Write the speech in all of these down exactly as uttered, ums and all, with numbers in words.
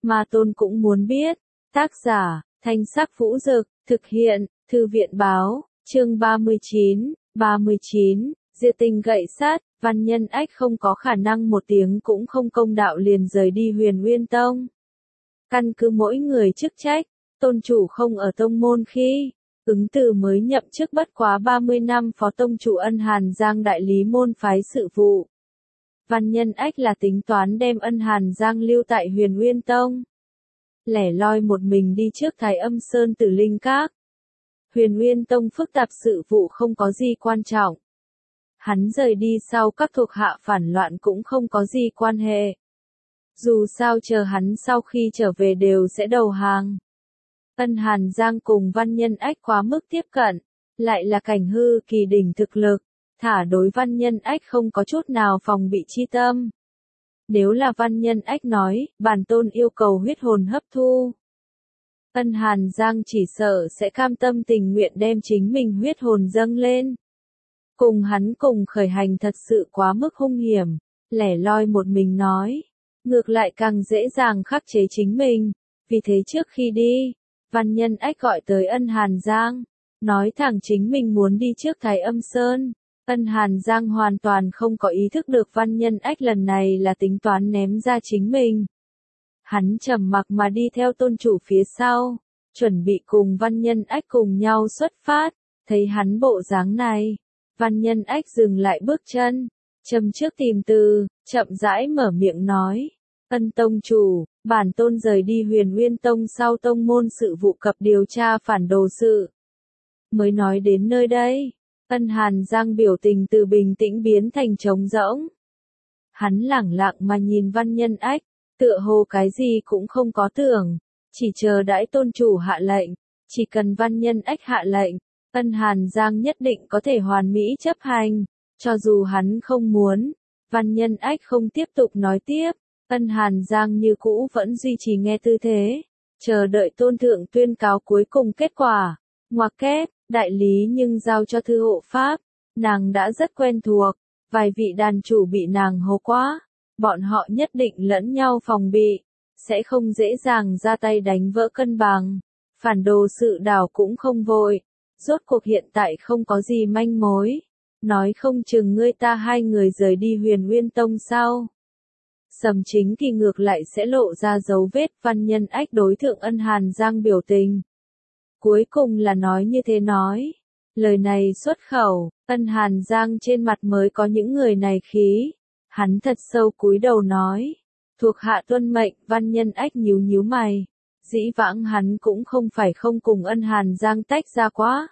Ma Tôn cũng muốn biết. Tác giả, Thanh Sắc Vũ Dực, thực hiện, Thư viện Báo, chương ba mươi chín, ba mươi chín, Diệt Tình gậy sắt, Văn Nhân Ách không có khả năng một tiếng cũng không công đạo liền rời đi Huyền Nguyên Tông. Căn cứ mỗi người chức trách, tôn chủ không ở tông môn khi, ứng từ mới nhậm chức bất quá ba mươi năm phó tông chủ Ân Hàn Giang đại lý môn phái sự vụ. Văn Nhân Ách là tính toán đem Ân Hàn Giang lưu tại Huyền Nguyên Tông. Lẻ loi một mình đi trước Thái Âm Sơn Tử Linh Các. Huyền Nguyên Tông phức tạp sự vụ không có gì quan trọng. Hắn rời đi sau các thuộc hạ phản loạn cũng không có gì quan hệ. Dù sao chờ hắn sau khi trở về đều sẽ đầu hàng. Ân Hàn Giang cùng Văn Nhân Ách quá mức tiếp cận, lại là cảnh hư kỳ đỉnh thực lực, thả đối Văn Nhân Ách không có chút nào phòng bị chi tâm. Nếu là Văn Nhân Ách nói, bản tôn yêu cầu huyết hồn hấp thu. Ân Hàn Giang chỉ sợ sẽ cam tâm tình nguyện đem chính mình huyết hồn dâng lên. Cùng hắn cùng khởi hành thật sự quá mức hung hiểm, lẻ loi một mình nói. Ngược lại càng dễ dàng khắc chế chính mình, vì thế trước khi đi, Văn Nhân Ách gọi tới Ân Hàn Giang, nói thẳng chính mình muốn đi trước Thái Âm Sơn. Ân Hàn Giang hoàn toàn không có ý thức được Văn Nhân Ách lần này là tính toán ném ra chính mình. Hắn trầm mặc mà đi theo tôn chủ phía sau, chuẩn bị cùng Văn Nhân Ách cùng nhau xuất phát, thấy hắn bộ dáng này. Văn Nhân Ách dừng lại bước chân, châm trước tìm từ, chậm rãi mở miệng nói. Ân tông chủ, bản tôn rời đi Huyền Nguyên Tông sau tông môn sự vụ cập điều tra phản đồ sự. Mới nói đến nơi đây, Ân Hàn Giang biểu tình từ bình tĩnh biến thành trống rỗng. Hắn lẳng lặng mà nhìn Văn Nhân Ách, tựa hồ cái gì cũng không có tưởng, chỉ chờ đãi tôn chủ hạ lệnh, chỉ cần Văn Nhân Ách hạ lệnh, Ân Hàn Giang nhất định có thể hoàn mỹ chấp hành, cho dù hắn không muốn. Văn Nhân Ách không tiếp tục nói tiếp, Ân Hàn Giang như cũ vẫn duy trì nghe tư thế, chờ đợi tôn thượng tuyên cáo cuối cùng kết quả. Ngoặc kép, đại lý nhưng giao cho thư hộ pháp, nàng đã rất quen thuộc, vài vị đàn chủ bị nàng hố quá, bọn họ nhất định lẫn nhau phòng bị, sẽ không dễ dàng ra tay đánh vỡ cân bằng. Phản đồ sự đảo cũng không vội, rốt cuộc hiện tại không có gì manh mối, nói không chừng ngươi ta hai người rời đi Huyền Nguyên Tông sau. Sầm Chính Kỳ ngược lại sẽ lộ ra dấu vết. Văn Nhân Ách đối thượng Ân Hàn Giang biểu tình. Cuối cùng là nói như thế nói. Lời này xuất khẩu, Ân Hàn Giang trên mặt mới có những người này khí. Hắn thật sâu cúi đầu nói. Thuộc hạ tuân mệnh. Văn Nhân Ách nhíu nhíu mày. Dĩ vãng hắn cũng không phải không cùng Ân Hàn Giang tách ra quá.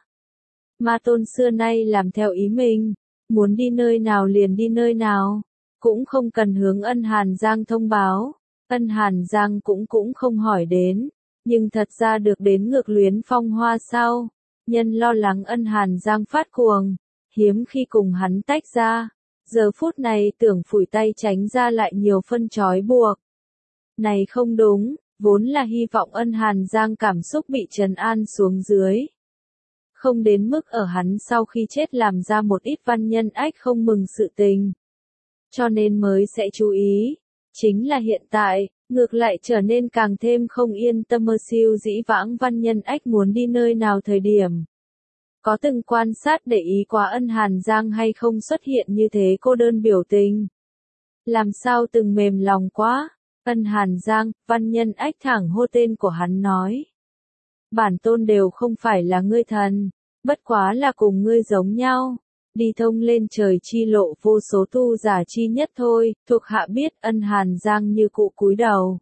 Ma Tôn xưa nay làm theo ý mình. Muốn đi nơi nào liền đi nơi nào. Cũng không cần hướng Ân Hàn Giang thông báo, Ân Hàn Giang cũng cũng không hỏi đến, nhưng thật ra được đến ngược luyến phong hoa sau, nhân lo lắng Ân Hàn Giang phát cuồng, hiếm khi cùng hắn tách ra, giờ phút này tưởng phủi tay tránh ra lại nhiều phân trói buộc. Này không đúng, vốn là hy vọng Ân Hàn Giang cảm xúc bị trấn an xuống dưới. Không đến mức ở hắn sau khi chết làm ra một ít Văn Nhân Ách không mừng sự tình. Cho nên mới sẽ chú ý. Chính là hiện tại, ngược lại trở nên càng thêm không yên tâm mơ siêu dĩ vãng Văn Nhân Ách muốn đi nơi nào thời điểm. Có từng quan sát để ý quá Ân Hàn Giang hay không xuất hiện như thế cô đơn biểu tình. Làm sao từng mềm lòng quá. Ân Hàn Giang, Văn Nhân Ách thẳng hô tên của hắn nói. Bản tôn đều không phải là ngươi thần, bất quá là cùng ngươi giống nhau. Đi thông lên trời chi lộ vô số tu giả chi nhất thôi. Thuộc hạ biết. Ân Hàn Giang như cụ cúi đầu.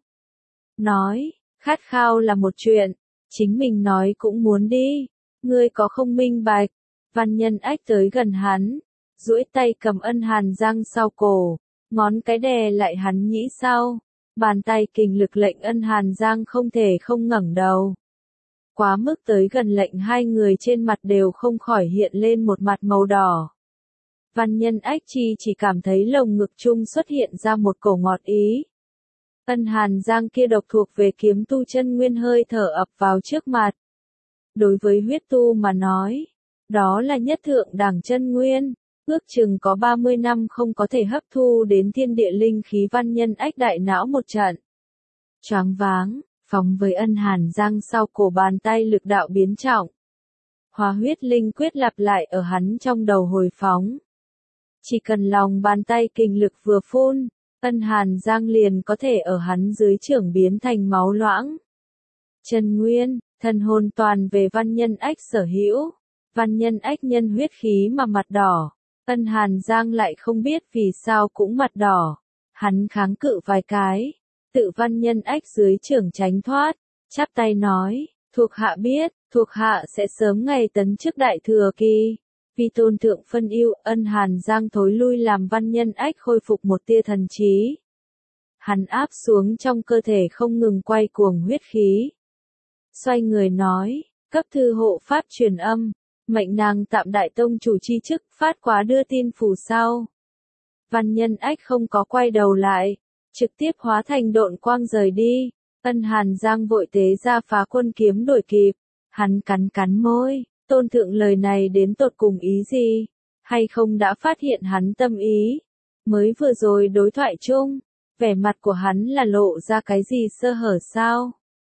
Nói, khát khao là một chuyện, chính mình nói cũng muốn đi. Ngươi có không minh bạch. Văn Nhân Ách tới gần hắn, duỗi tay cầm Ân Hàn Giang sau cổ, ngón cái đè lại hắn nhĩ sau. Bàn tay kình lực lệnh Ân Hàn Giang không thể không ngẩng đầu. Quá mức tới gần lệnh hai người trên mặt đều không khỏi hiện lên một mặt màu đỏ. Văn Nhân Ách chi chỉ cảm thấy lồng ngực chung xuất hiện ra một cổ ngọt ý. Ân Hàn Giang kia độc thuộc về kiếm tu chân nguyên hơi thở ập vào trước mặt. Đối với huyết tu mà nói, đó là nhất thượng đẳng chân nguyên, ước chừng có ba mươi năm không có thể hấp thu đến thiên địa linh khí. Văn Nhân Ách đại não một trận. choáng váng, phóng với Ân Hàn Giang sau cổ bàn tay lực đạo biến trọng. Hóa huyết linh quyết lặp lại ở hắn trong đầu hồi phóng. Chỉ cần lòng bàn tay kinh lực vừa phun, Ân Hàn Giang liền có thể ở hắn dưới chưởng biến thành máu loãng. Chân nguyên, thần hồn toàn về Văn Nhân Ách sở hữu. Văn Nhân Ách nhân huyết khí mà mặt đỏ. Ân Hàn Giang lại không biết vì sao cũng mặt đỏ. Hắn kháng cự vài cái. Tự Văn Nhân Ách dưới chưởng tránh thoát. Chắp tay nói, thuộc hạ biết, thuộc hạ sẽ sớm ngày tấn chức đại thừa kỳ. Vì tôn thượng phân ưu, Ân Hàn Giang thối lui làm Văn Nhân Ách khôi phục một tia thần trí. Hắn áp xuống trong cơ thể không ngừng quay cuồng huyết khí. Xoay người nói, cấp thư hộ pháp truyền âm, mệnh nàng tạm đại tông chủ chi chức, phát quá đưa tin phủ sau. Văn Nhân Ách không có quay đầu lại, trực tiếp hóa thành độn quang rời đi. Ân Hàn Giang vội tế ra Phá Quân kiếm đuổi kịp. Hắn cắn cắn môi, tôn thượng lời này đến tột cùng ý gì? Hay không đã phát hiện hắn tâm ý? Mới vừa rồi đối thoại chung, vẻ mặt của hắn là lộ ra cái gì sơ hở sao?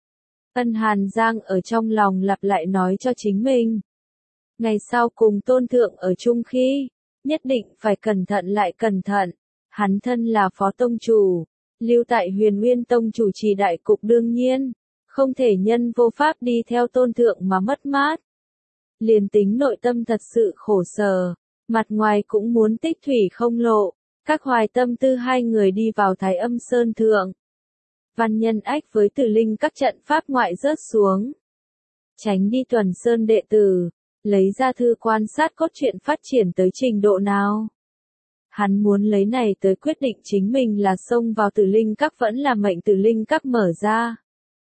Ân Hàn Giang ở trong lòng lặp lại nói cho chính mình. Ngày sau cùng tôn thượng ở chung khi, nhất định phải cẩn thận lại cẩn thận. Hắn thân là phó tông chủ, lưu tại Huyền Nguyên tông chủ trì đại cục đương nhiên, không thể nhân vô pháp đi theo tôn thượng mà mất mát. Liền tính nội tâm thật sự khổ sở, mặt ngoài cũng muốn tích thủy không lộ, các hoài tâm tư hai người đi vào Thái Âm Sơn thượng. Văn Nhân Ách với Tử Linh các trận pháp ngoại rớt xuống. Tránh đi Tuần Sơn đệ tử, lấy ra thư quan sát cốt truyện phát triển tới trình độ nào. Hắn muốn lấy này tới quyết định chính mình là xông vào Tử Linh các vẫn là mệnh Tử Linh các mở ra.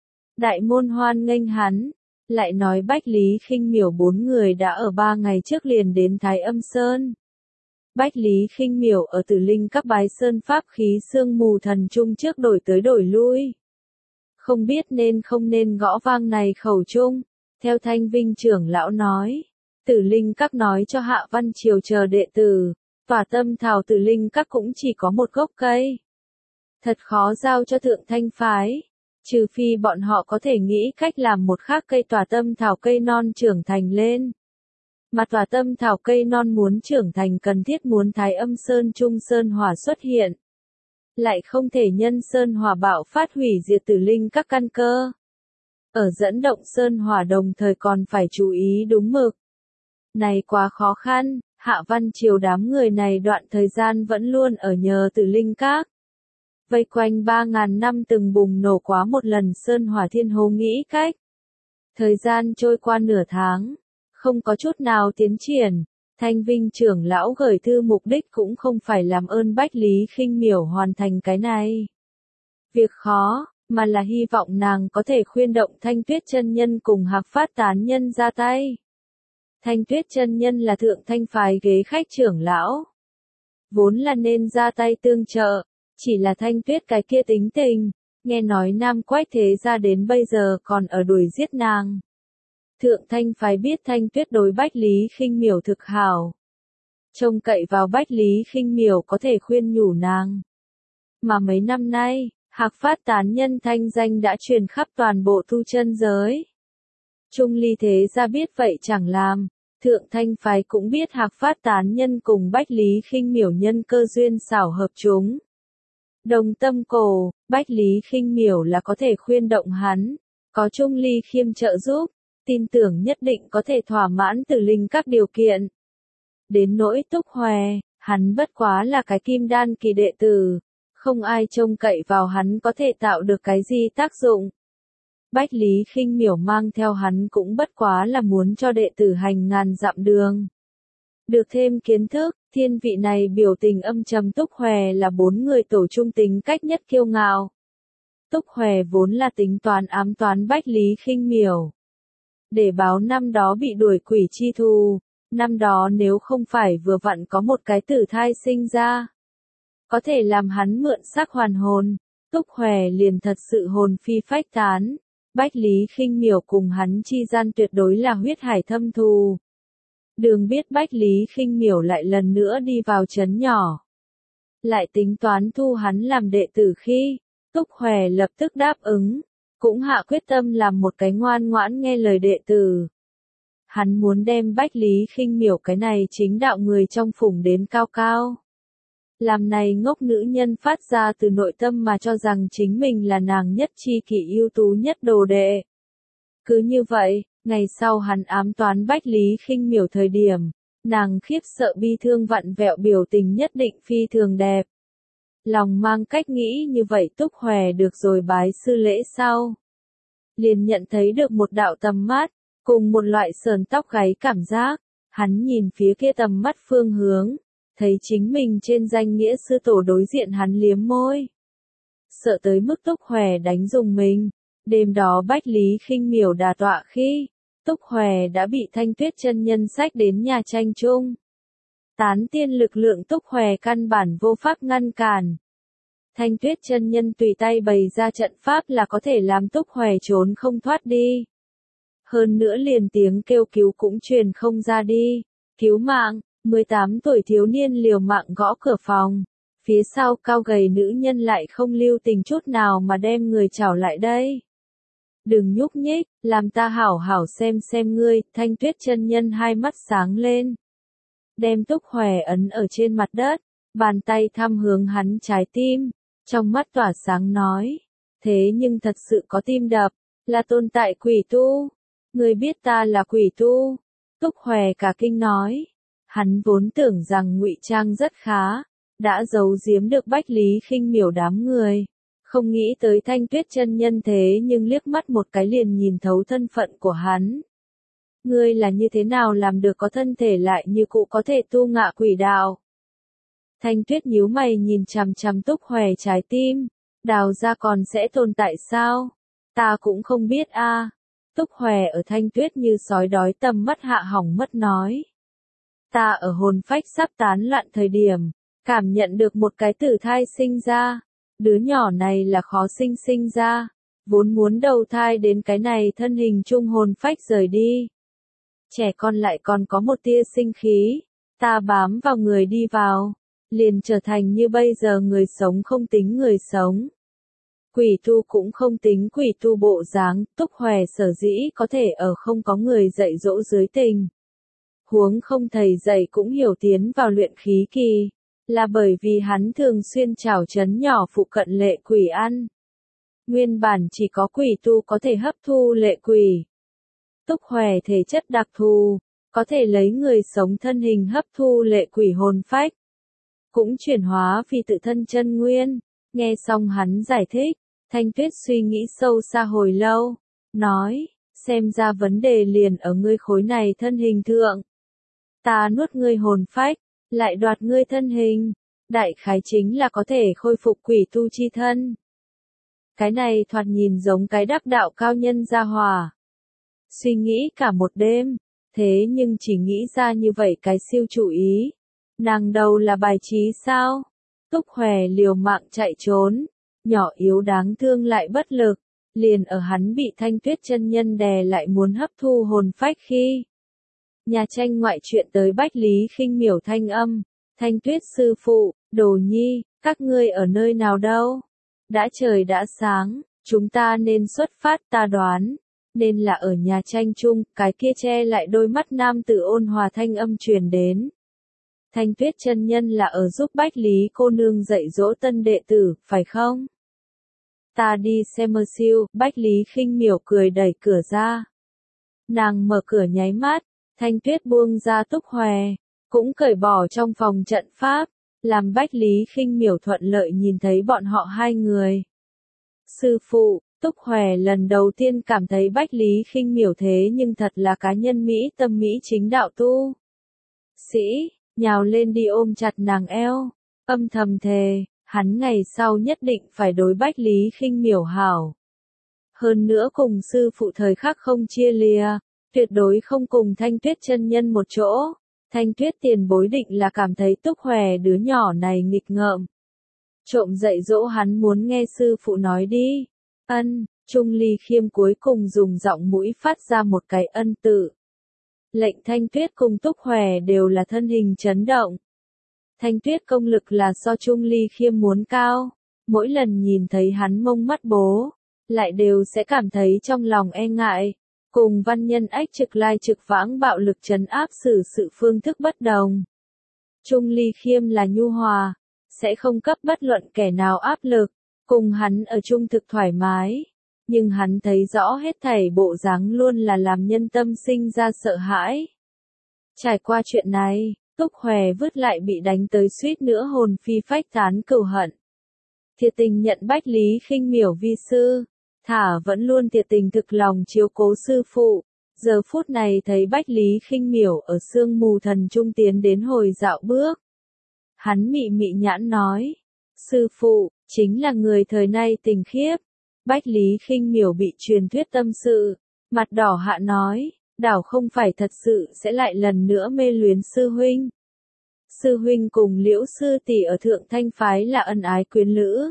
Đại môn hoan nghênh hắn, lại nói Bách Lý Khinh Miểu bốn người đã ở ba ngày trước liền đến Thái Âm Sơn. Bách Lý Khinh Miểu ở Tử Linh các bái sơn pháp khí sương mù thần trung trước đổi tới đổi lui. Không biết nên không nên gõ vang này khẩu trung, theo Thanh Vinh trưởng lão nói. Tử Linh các nói cho Hạ Văn Triều chờ đệ tử, tỏa tâm thảo Tử Linh các cũng chỉ có một gốc cây. Thật khó giao cho thượng thanh phái, trừ phi bọn họ có thể nghĩ cách làm một khác cây tỏa tâm thảo cây non trưởng thành lên. Mà tỏa tâm thảo cây non muốn trưởng thành cần thiết muốn Thái Âm Sơn Trung Sơn Hỏa xuất hiện. Lại không thể nhân Sơn Hỏa bạo phát hủy diệt Tử Linh các căn cơ. Ở dẫn động Sơn Hỏa đồng thời còn phải chú ý đúng mực. Này quá khó khăn, Hạ Văn Triều đám người này đoạn thời gian vẫn luôn ở nhờ Tử Linh các. Vây quanh ba ngàn năm từng bùng nổ quá một lần Sơn Hỏa Thiên Hồ nghĩ cách. Thời gian trôi qua nửa tháng, không có chút nào tiến triển. Thanh Vinh trưởng lão gửi thư mục đích cũng không phải làm ơn Bách Lý Khinh Miểu hoàn thành cái này. Việc khó, mà là hy vọng nàng có thể khuyên động Thanh Tuyết chân nhân cùng Hạc Phát tán nhân ra tay. Thanh Tuyết chân nhân là thượng thanh phái ghế khách trưởng lão. Vốn là nên ra tay tương trợ, chỉ là Thanh Tuyết cái kia tính tình, nghe nói Nam Quách thế ra đến bây giờ còn ở đuổi giết nàng. Thượng thanh phái biết Thanh Tuyết đối Bách Lý Khinh Miểu thực hảo. Trông cậy vào Bách Lý Khinh Miểu có thể khuyên nhủ nàng. Mà mấy năm nay, Hạc Phát tán nhân thanh danh đã truyền khắp toàn bộ tu chân giới. Trung ly thế ra biết vậy chẳng làm, thượng thanh phái cũng biết Hạc Phát tán nhân cùng Bách Lý Khinh Miểu nhân cơ duyên xảo hợp chúng. Đồng tâm cổ, Bách Lý Khinh Miểu là có thể khuyên động hắn, có Trung ly khiêm trợ giúp, tin tưởng nhất định có thể thỏa mãn Tử Linh các điều kiện. Đến nỗi Túc Hòe, hắn bất quá là cái kim đan kỳ đệ tử, không ai trông cậy vào hắn có thể tạo được cái gì tác dụng. Bách Lý Khinh Miểu mang theo hắn cũng bất quá là muốn cho đệ tử hành ngàn dặm đường. Được thêm kiến thức, thiên vị này biểu tình âm trầm Túc Hòe là bốn người tổ chung tính cách nhất kiêu ngạo. Túc Hòe vốn là tính toán ám toán Bách Lý Khinh Miểu. Để báo năm đó bị đuổi quỷ chi thù, năm đó nếu không phải vừa vặn có một cái tử thai sinh ra, có thể làm hắn mượn xác hoàn hồn, Túc Hòe liền thật sự hồn phi phách tán. Bách Lý Khinh Miểu cùng hắn chi gian tuyệt đối là huyết hải thâm thù. Đường biết Bách Lý Khinh Miểu lại lần nữa đi vào trấn nhỏ. Lại tính toán thu hắn làm đệ tử khi, Túc Hoè lập tức đáp ứng, cũng hạ quyết tâm làm một cái ngoan ngoãn nghe lời đệ tử. Hắn muốn đem Bách Lý Khinh Miểu cái này chính đạo người trong phủng đến cao cao. Làm này ngốc nữ nhân phát ra từ nội tâm mà cho rằng chính mình là nàng nhất chi kỷ ưu tú nhất đồ đệ. Cứ như vậy, ngày sau hắn ám toán Bách Lý Khinh Miểu thời điểm, nàng khiếp sợ bi thương vặn vẹo biểu tình nhất định phi thường đẹp. Lòng mang cách nghĩ như vậy Túc Hoè được rồi bái sư lễ sau. Liền nhận thấy được một đạo tầm mắt, cùng một loại sờn tóc gáy cảm giác, hắn nhìn phía kia tầm mắt phương hướng, thấy chính mình trên danh nghĩa sư tổ đối diện hắn liếm môi. Sợ tới mức Túc Hoè đánh dùng mình, đêm đó Bách Lý Khinh Miểu đà tọa khi, Túc Hoè đã bị Thanh Tuyết chân nhân xách đến nhà tranh chung. Tán tiên lực lượng Túc Hoè căn bản vô pháp ngăn cản. Thanh Tuyết chân nhân tùy tay bày ra trận pháp là có thể làm Túc Hoè trốn không thoát đi. Hơn nữa liền tiếng kêu cứu cũng truyền không ra đi. Cứu mạng, mười tám tuổi thiếu niên liều mạng gõ cửa phòng. Phía sau cao gầy nữ nhân lại không lưu tình chút nào mà đem người chảo lại đây. Đừng nhúc nhích, làm ta hảo hảo xem xem ngươi. Thanh Tuyết chân nhân hai mắt sáng lên. Đem Túc Hoè ấn ở trên mặt đất, bàn tay thăm hướng hắn trái tim, trong mắt tỏa sáng nói. Thế nhưng thật sự có tim đập, là tồn tại quỷ tu. Ngươi biết ta là quỷ tu. Túc Hoè cả kinh nói. Hắn vốn tưởng rằng ngụy trang rất khá, đã giấu giếm được Bách Lý Khinh Miểu đám người. Không nghĩ tới Thanh Tuyết chân nhân thế nhưng liếc mắt một cái liền nhìn thấu thân phận của hắn. Ngươi là như thế nào làm được có thân thể lại như cụ có thể tu ngạ quỷ đạo? Thanh Tuyết nhíu mày nhìn chằm chằm Túc Hoè trái tim, đào ra còn sẽ tồn tại sao? Ta cũng không biết a. À. Túc Hoè ở Thanh Tuyết như sói đói tầm mắt hạ hỏng mất nói. Ta ở hồn phách sắp tán loạn thời điểm, cảm nhận được một cái tử thai sinh ra. Đứa nhỏ này là khó sinh sinh ra, vốn muốn đầu thai đến cái này thân hình trung hồn phách rời đi. Trẻ con lại còn có một tia sinh khí, ta bám vào người đi vào, liền trở thành như bây giờ người sống không tính người sống. Quỷ tu cũng không tính quỷ tu bộ dáng, Túc Hoè sở dĩ có thể ở không có người dạy dỗ dưới tình. Huống không thầy dạy cũng hiểu tiến vào luyện khí kỳ, là bởi vì hắn thường xuyên trảo chấn nhỏ phụ cận lệ quỷ ăn. Nguyên bản chỉ có quỷ tu có thể hấp thu lệ quỷ. Túc Hoè thể chất đặc thù, có thể lấy người sống thân hình hấp thu lệ quỷ hồn phách. Cũng chuyển hóa vì tự thân chân nguyên. Nghe xong hắn giải thích, Thanh Tuyết suy nghĩ sâu xa hồi lâu, nói, xem ra vấn đề liền ở ngươi khối này thân hình thượng. Ta nuốt ngươi hồn phách, lại đoạt ngươi thân hình, đại khái chính là có thể khôi phục quỷ tu chi thân. Cái này thoạt nhìn giống cái đắc đạo cao nhân gia hỏa. Suy nghĩ cả một đêm, thế nhưng chỉ nghĩ ra như vậy cái siêu chủ ý. Nàng đầu là bài trí sao? Túc Hoè liều mạng chạy trốn, nhỏ yếu đáng thương lại bất lực, liền ở hắn bị Thanh Tuyết chân nhân đè lại muốn hấp thu hồn phách khi. Nhà tranh ngoại chuyện tới Bách Lý Khinh Miểu thanh âm, Thanh Tuyết sư phụ, Đồ Nhi, các ngươi ở nơi nào đâu? Đã trời đã sáng, chúng ta nên xuất phát ta đoán, nên là ở nhà tranh chung, cái kia che lại đôi mắt nam tử ôn hòa thanh âm truyền đến. Thanh Tuyết chân nhân là ở giúp Bách Lý cô nương dạy dỗ tân đệ tử, phải không? Ta đi xem mơ siêu, Bách Lý Khinh Miểu cười đẩy cửa ra. Nàng mở cửa nháy mắt, Thanh Tuyết buông ra Túc Hoè, cũng cởi bỏ trong phòng trận pháp, làm Bách Lý Khinh Miểu thuận lợi nhìn thấy bọn họ hai người. Sư phụ, Túc Hoè lần đầu tiên cảm thấy Bách Lý Khinh Miểu thế nhưng thật là cá nhân Mỹ tâm Mỹ chính đạo tu. Sĩ, nhào lên đi ôm chặt nàng eo, âm thầm thề, hắn ngày sau nhất định phải đối Bách Lý Khinh Miểu hảo. Hơn nữa cùng sư phụ thời khắc không chia lìa, tuyệt đối không cùng Thanh Tuyết chân nhân một chỗ. Thanh Tuyết tiền bối định là cảm thấy Túc Hoè đứa nhỏ này nghịch ngợm. Trộm dạy dỗ hắn muốn nghe sư phụ nói đi. Ân, Trung Ly Khiêm cuối cùng dùng giọng mũi phát ra một cái ân tự. Lệnh Thanh Tuyết cùng Túc Hoè đều là thân hình chấn động. Thanh Tuyết công lực là so Trung Ly Khiêm muốn cao, mỗi lần nhìn thấy hắn mông mắt bố, lại đều sẽ cảm thấy trong lòng e ngại. Cùng văn nhân ách trực lai trực vãng bạo lực trấn áp xử sự phương thức bất đồng. Trung Ly Khiêm là nhu hòa, sẽ không cấp bất luận kẻ nào áp lực, cùng hắn ở chung thực thoải mái. Nhưng hắn thấy rõ hết thảy bộ dáng luôn là làm nhân tâm sinh ra sợ hãi. Trải qua chuyện này, Túc Hòe vứt lại bị đánh tới suýt nữa hồn phi phách tán cừu hận. Thiệt tình nhận Bách Lý Khinh Miểu vi sư, thả vẫn luôn thiệt tình thực lòng chiếu cố sư phụ. Giờ phút này thấy Bách Lý Khinh Miểu ở sương mù thần trung tiến đến hồi dạo bước. Hắn mị mị nhãn nói, sư phụ, chính là người thời nay tình khiếp. Bách Lý Khinh Miểu bị truyền thuyết tâm sự, mặt đỏ hạ nói, đảo không phải thật sự sẽ lại lần nữa mê luyến sư huynh. Sư huynh cùng Liễu sư tỷ ở Thượng Thanh phái là ân ái quyến lữ.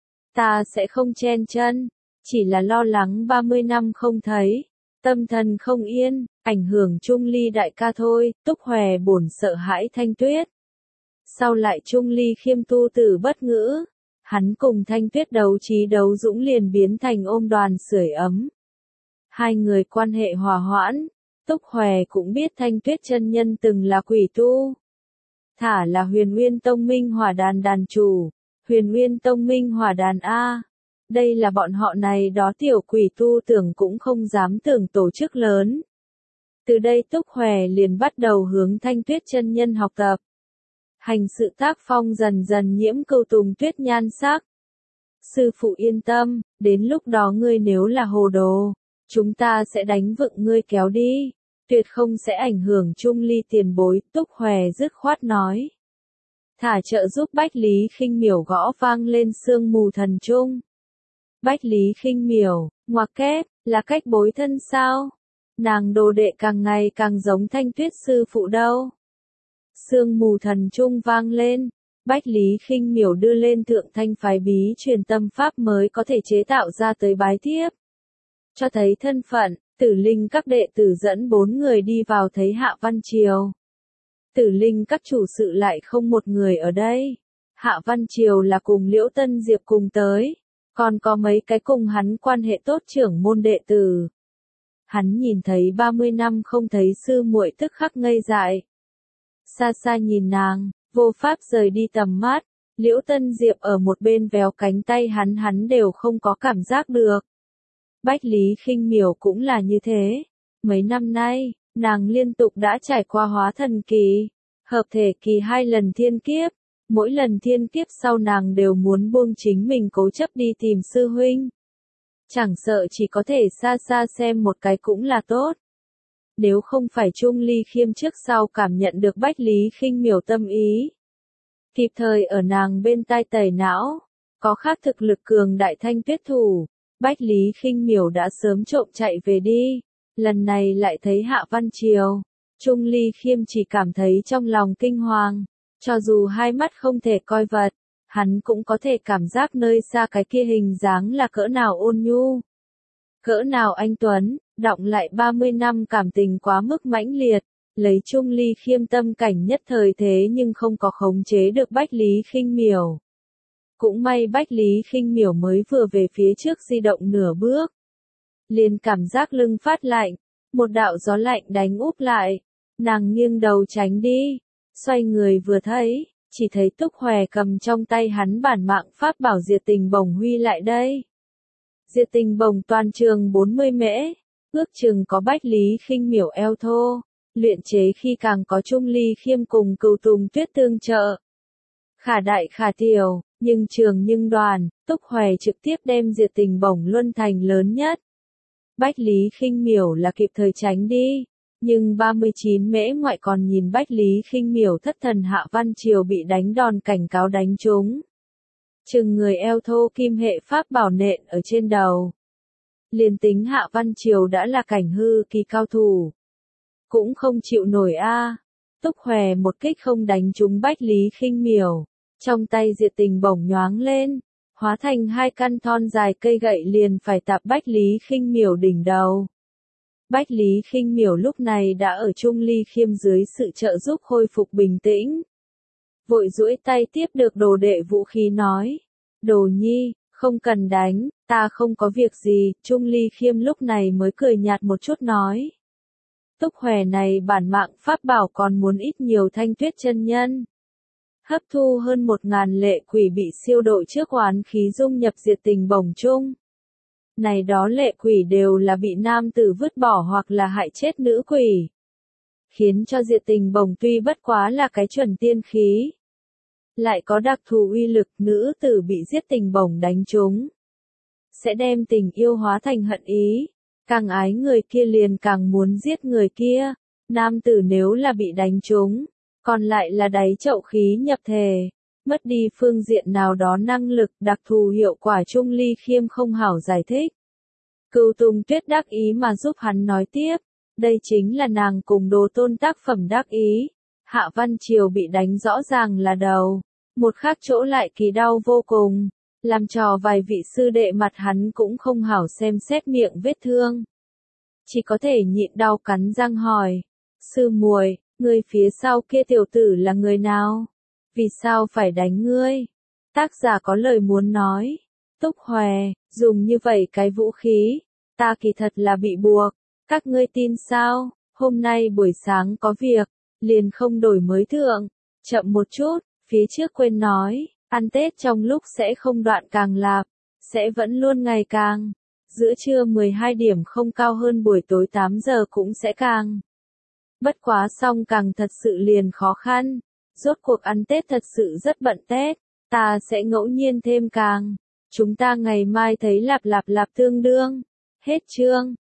Ta sẽ không chen chân, chỉ là lo lắng ba mươi năm không thấy, tâm thần không yên, ảnh hưởng Trung Ly đại ca thôi. Túc Hòe bổn sợ hãi Thanh Tuyết. Sau lại Trung Ly Khiêm tu tử bất ngữ, hắn cùng Thanh Tuyết đấu trí đấu dũng liền biến thành ôm đoàn sưởi ấm. Hai người quan hệ hòa hoãn, Túc Hòe cũng biết Thanh Tuyết chân nhân từng là quỷ tu. Thả là Huyền Nguyên Tông Minh Hỏa Đàn đàn chủ, Huyền Nguyên Tông Minh Hỏa Đàn A. Đây là bọn họ này đó tiểu quỷ tu tưởng cũng không dám tưởng tổ chức lớn. Từ đây Túc Hòe liền bắt đầu hướng Thanh Tuyết chân nhân học tập. Hành sự tác phong dần dần nhiễm Cửu Tùng Tuyết nhan sắc. Sư phụ yên tâm, đến lúc đó ngươi nếu là hồ đồ, chúng ta sẽ đánh vựng ngươi kéo đi, tuyệt không sẽ ảnh hưởng Trung Ly tiền bối. Túc Hòe dứt khoát nói. Thả trợ giúp Bách Lý Khinh Miểu gõ vang lên sương mù thần trung. Bách Lý Khinh Miểu, ngoặc kép, là cách bối thân sao? Nàng đồ đệ càng ngày càng giống Thanh Tuyết sư phụ đâu. Sương mù thần trung vang lên, Bách Lý Khinh Miểu đưa lên Thượng Thanh phái bí truyền tâm pháp mới có thể chế tạo ra tới bái thiếp. Cho thấy thân phận, Tử Linh các đệ tử dẫn bốn người đi vào thấy Hạ Văn Triều. Tử Linh các chủ sự lại không một người ở đây. Hạ Văn Triều là cùng Liễu Tân Diệp cùng tới, còn có mấy cái cùng hắn quan hệ tốt trưởng môn đệ tử. Hắn nhìn thấy ba mươi năm không thấy sư muội tức khắc ngây dại. Xa xa nhìn nàng, vô pháp rời đi tầm mắt. Liễu Tân Diệp ở một bên véo cánh tay hắn hắn đều không có cảm giác được. Bách Lý Khinh Miểu cũng là như thế. Mấy năm nay, nàng liên tục đã trải qua hóa thần kỳ, hợp thể kỳ hai lần thiên kiếp. Mỗi lần thiên kiếp sau nàng đều muốn buông chính mình cố chấp đi tìm sư huynh. Chẳng sợ chỉ có thể xa xa xem một cái cũng là tốt. Nếu không phải Trung Ly Khiêm trước sau cảm nhận được Bách Lý Khinh Miểu tâm ý, kịp thời ở nàng bên tai tẩy não, có khác thực lực cường đại Thanh Tuyết thủ, Bách Lý Khinh Miểu đã sớm trộm chạy về đi. Lần này lại thấy Hạ Văn Triều, Trung Ly Khiêm chỉ cảm thấy trong lòng kinh hoàng. Cho dù hai mắt không thể coi vật, hắn cũng có thể cảm giác nơi xa cái kia hình dáng là cỡ nào ôn nhu, cỡ nào anh tuấn. Đọng lại ba mươi năm cảm tình quá mức mãnh liệt, lấy Trung Ly Khiêm tâm cảnh nhất thời thế nhưng không có khống chế được Bách Lý Khinh Miểu. Cũng may Bách Lý Khinh Miểu mới vừa về phía trước di động nửa bước, liền cảm giác lưng phát lạnh, một đạo gió lạnh đánh úp lại, nàng nghiêng đầu tránh đi, xoay người vừa thấy, chỉ thấy Túc Hòe cầm trong tay hắn bản mạng pháp bảo Diệt Tình Bổng huy lại đây. Diệt Tình Bổng toàn trường bốn mươi mễ, ước chừng có Bách Lý Khinh Miểu eo thô, luyện chế khi càng có Trung Ly Khiêm cùng Cửu Tùng Tuyết tương trợ. Khả đại khả tiểu, nhưng trường nhưng đoàn, Túc Hòe trực tiếp đem Diệt Tình Bổng luân thành lớn nhất. Bách Lý Khinh Miểu là kịp thời tránh đi, nhưng ba mươi chín mễ ngoại còn nhìn Bách Lý Khinh Miểu thất thần Hạ Văn Triều bị đánh đòn cảnh cáo đánh trúng. Chừng người eo thô kim hệ pháp bảo nện ở trên đầu. Liền tính Hạ Văn Triều đã là cảnh hư kỳ cao thủ, cũng không chịu nổi a. Túc Hòe một kích không đánh trúng Bách Lý Khinh Miểu, trong tay Diệt Tình Bổng nhoáng lên, hóa thành hai căn thon dài cây gậy liền phải tạp Bách Lý Khinh Miểu đỉnh đầu. Bách Lý Khinh Miểu lúc này đã ở Trung Ly Khiêm dưới sự trợ giúp khôi phục bình tĩnh. Vội duỗi tay tiếp được đồ đệ vũ khí nói, Đồ nhi, không cần đánh, ta không có việc gì, Trung Ly Khiêm lúc này mới cười nhạt một chút nói. Túc Hòe này bản mạng pháp bảo còn muốn ít nhiều Thanh Tuyết chân nhân. Hấp thu hơn một ngàn lệ quỷ bị siêu độ trước oán khí dung nhập diệt tình bổng chung. Này đó lệ quỷ đều là bị nam tử vứt bỏ hoặc là hại chết nữ quỷ. Khiến cho diệt tình bổng tuy bất quá là cái chuẩn tiên khí. Lại có đặc thù uy lực, nữ tử bị giết tình bổng đánh trúng. Sẽ đem tình yêu hóa thành hận ý. Càng ái người kia liền càng muốn giết người kia. Nam tử nếu là bị đánh trúng, còn lại là đáy chậu khí nhập thể. Mất đi phương diện nào đó năng lực đặc thù hiệu quả Trung Ly Khiêm không hảo giải thích. Cửu Tùng Tuyết đắc ý mà giúp hắn nói tiếp. Đây chính là nàng cùng Đồ Tôn tác phẩm đắc ý. Hạ Văn Triều bị đánh rõ ràng là đầu. Một khác chỗ lại kỳ đau vô cùng. Làm trò vài vị sư đệ mặt hắn cũng không hảo xem xét miệng vết thương. Chỉ có thể nhịn đau cắn răng hỏi. Sư muội, ngươi phía sau kia tiểu tử là người nào? Vì sao phải đánh ngươi? Tác giả có lời muốn nói. Túc Hòe, dùng như vậy cái vũ khí. Ta kỳ thật là bị buộc. Các ngươi tin sao? Hôm nay buổi sáng có việc. Liền không đổi mới thượng. Chậm một chút, phía trước quên nói. Ăn Tết trong lúc sẽ không đoạn càng lạp. Sẽ vẫn luôn ngày càng. Giữa trưa mười hai điểm không cao hơn buổi tối tám giờ cũng sẽ càng. Bất quá xong càng thật sự liền khó khăn. Rốt cuộc ăn Tết thật sự rất bận Tết. Ta sẽ ngẫu nhiên thêm càng. Chúng ta ngày mai thấy lạp lạp lạp tương đương. Hết chương.